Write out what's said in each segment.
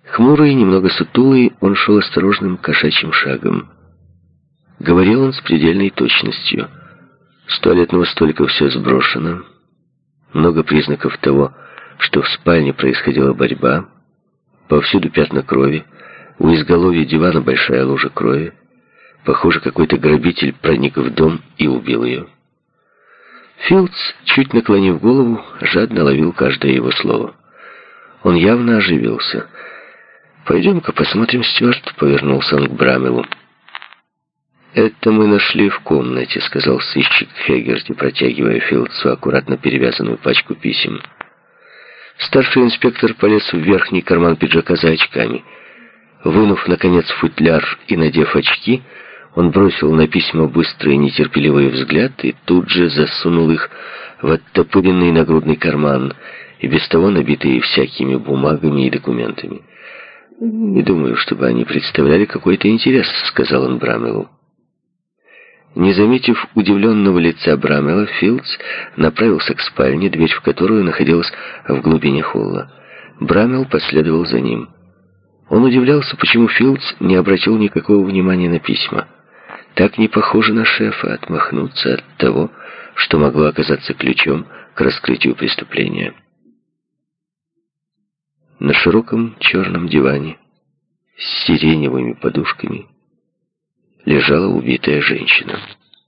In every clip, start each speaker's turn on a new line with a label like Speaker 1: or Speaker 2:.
Speaker 1: Хмурый, немного сутулый, он шел осторожным кошачьим шагом. Говорил он с предельной точностью. С туалетного столика все сброшено. Много признаков того, что в спальне происходила борьба. Повсюду пятна крови. У изголовья дивана большая лужа крови. Похоже, какой-то грабитель проник в дом и убил ее. Филдс, чуть наклонив голову, жадно ловил каждое его слово. Он явно оживился. «Пойдем-ка посмотрим, Стюарт», — повернулся он к Брамелу. «Это мы нашли в комнате», — сказал сыщик Хегерти, протягивая Филдсу аккуратно перевязанную пачку писем. Старший инспектор полез в верхний карман пиджака за очками. Вынув, наконец, футляр и надев очки, он бросил на письма быстрый и нетерпеливый взгляд и тут же засунул их в оттопыренный нагрудный карман, и без того набитый всякими бумагами и документами. «Не думаю, чтобы они представляли какой-то интерес», — сказал он Брамелу. Не заметив удивленного лица Брамела, Филдс направился к спальне, дверь в которую находилась в глубине холла. Брамел последовал за ним. Он удивлялся, почему Филдс не обратил никакого внимания на письма. Так не похоже на шефа отмахнуться от того, что могло оказаться ключом к раскрытию преступления. На широком черном диване с сиреневыми подушками лежала убитая женщина.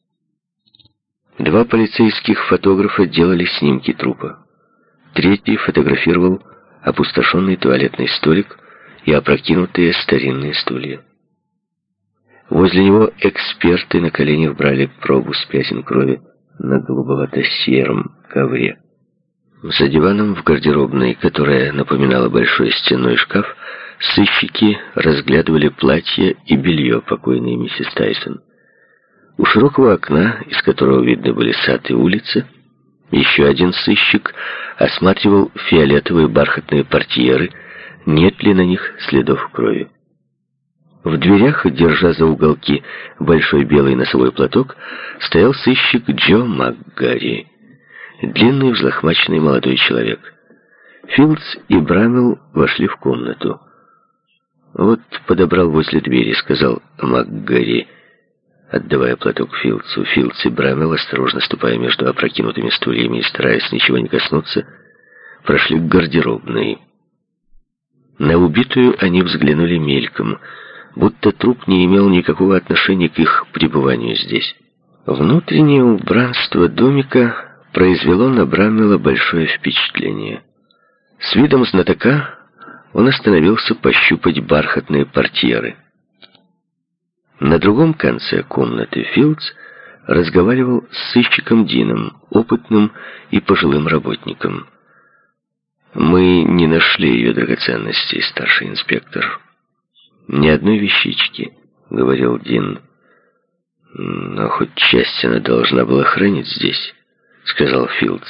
Speaker 1: Два полицейских фотографа делали снимки трупа. Третий фотографировал опустошенный туалетный столик и опрокинутые старинные стулья. Возле него эксперты на коленях брали пробу с пятен крови на голубовато-сером ковре. За диваном в гардеробной, которая напоминала большой стенной шкаф, сыщики разглядывали платье и белье покойной миссис Тайсон. У широкого окна, из которого видны были сад и улица, еще один сыщик осматривал фиолетовые бархатные портьеры, нет ли на них следов крови. В дверях, держа за уголки большой белый носовой платок, стоял сыщик Джо МакГарри, длинный взлохмаченный молодой человек. Филдс и Брамел вошли в комнату. «Вот подобрал возле двери», — сказал МакГарри, отдавая платок Филдсу. Филдс и Брамел, осторожно ступая между опрокинутыми стульями и стараясь ничего не коснуться, прошли к гардеробной. На убитую они взглянули мельком, будто труп не имел никакого отношения к их пребыванию здесь. Внутреннее убранство домика произвело на Брамела большое впечатление. С видом знатока он остановился пощупать бархатные портьеры. На другом конце комнаты Филдс разговаривал с сыщиком Дином, опытным и пожилым работником. «Мы не нашли ее драгоценностей, старший инспектор. Ни одной вещички», — говорил Дин. «Но хоть часть она должна была хранить здесь», — сказал Филдс.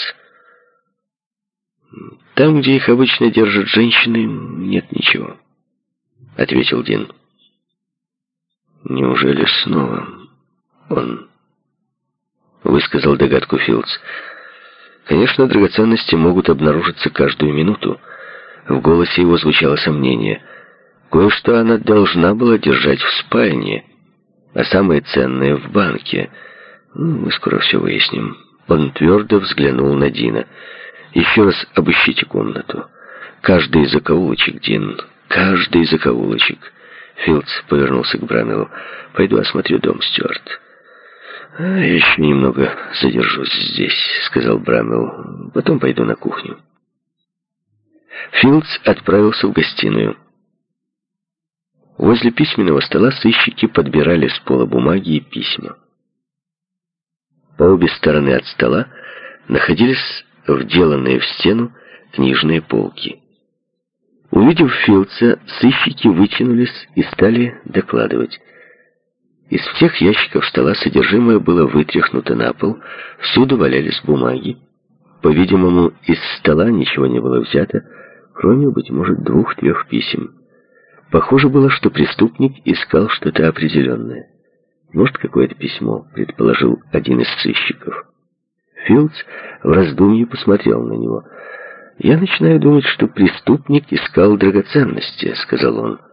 Speaker 1: «Там, где их обычно держат женщины, нет ничего», — ответил Дин. «Неужели снова он?» — высказал догадку Филдс. «Конечно, драгоценности могут обнаружиться каждую минуту». В голосе его звучало сомнение. «Кое-что она должна была держать в спальне, а самое ценное — в банке. Мы скоро все выясним». Он твердо взглянул на Дина. «Еще раз обыщите комнату. Каждый закоулочек, Дин, каждый закоулочек». Филдс повернулся к Брамелу. «Пойду осмотрю дом, Стюарт». «Я еще немного задержусь здесь», — сказал Брамел. «Потом пойду на кухню». Филдс отправился в гостиную. Возле письменного стола сыщики подбирали с пола бумаги и письма. По обе стороны от стола находились вделанные в стену книжные полки. Увидев Филдса, сыщики вытянулись и стали докладывать. Из всех ящиков стола содержимое было вытряхнуто на пол, всюду валялись бумаги. По-видимому, из стола ничего не было взято, кроме, быть может, 2-3 писем. Похоже было, что преступник искал что-то определенное. «Может, какое-то письмо», — предположил один из сыщиков. Филдс в раздумье посмотрел на него. «Я начинаю думать, что преступник искал драгоценности», — сказал он.